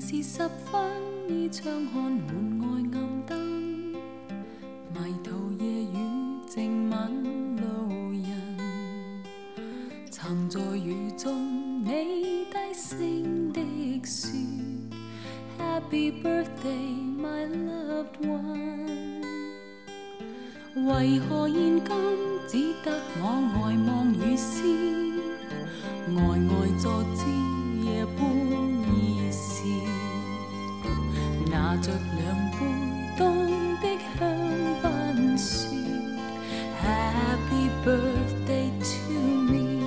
是十分，依窗看門外暗燈，迷途夜雨靜吻路人，曾在雨中你低聲的說 Happy birthday my loved one， 為何現今只得我呆望雨絲，呆呆坐知夜半已是，拿着兩杯凍的香檳說 Happy birthday to me，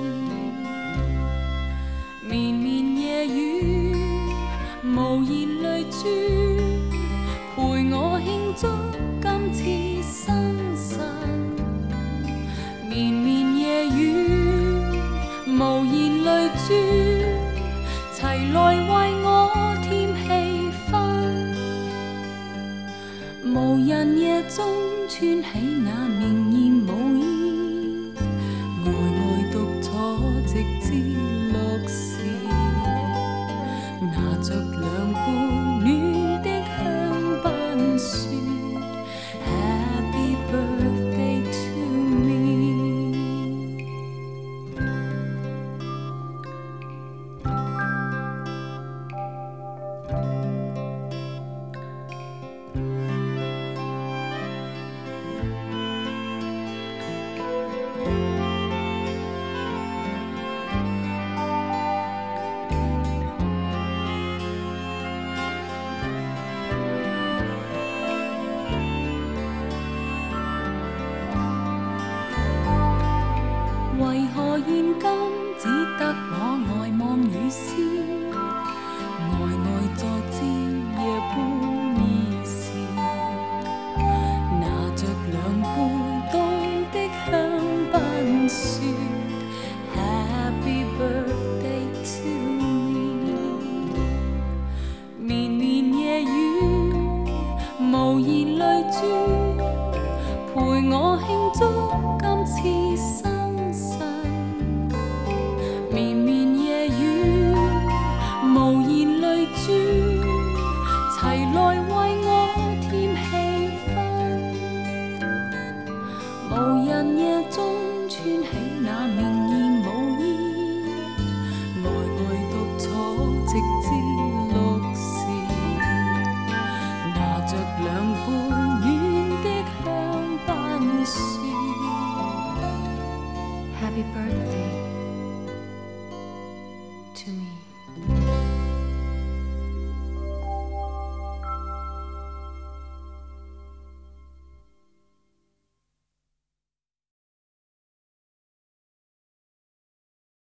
綿綿夜雨無言淚珠，陪我慶祝今次生辰，綿綿夜雨無言淚珠，齊來為我添氣氛，無人夜中穿起那明豔舞衣，呆呆獨坐直至綠時，拿着兩杯暖的香檳說 Happy birthday to me。為何現今只得我呆望雨絲，呆呆坐知夜半已是，拿着兩杯凍的香檳說 Happy birthday to me， 綿綿夜雨無言淚珠，陪我慶祝今次生綿綿夜雨無言淚珠，齊來為我添氣氛，無人夜中穿起那明豔舞衣，呆呆獨坐直至綠時，拿着兩杯暖的香檳說 Happy birthday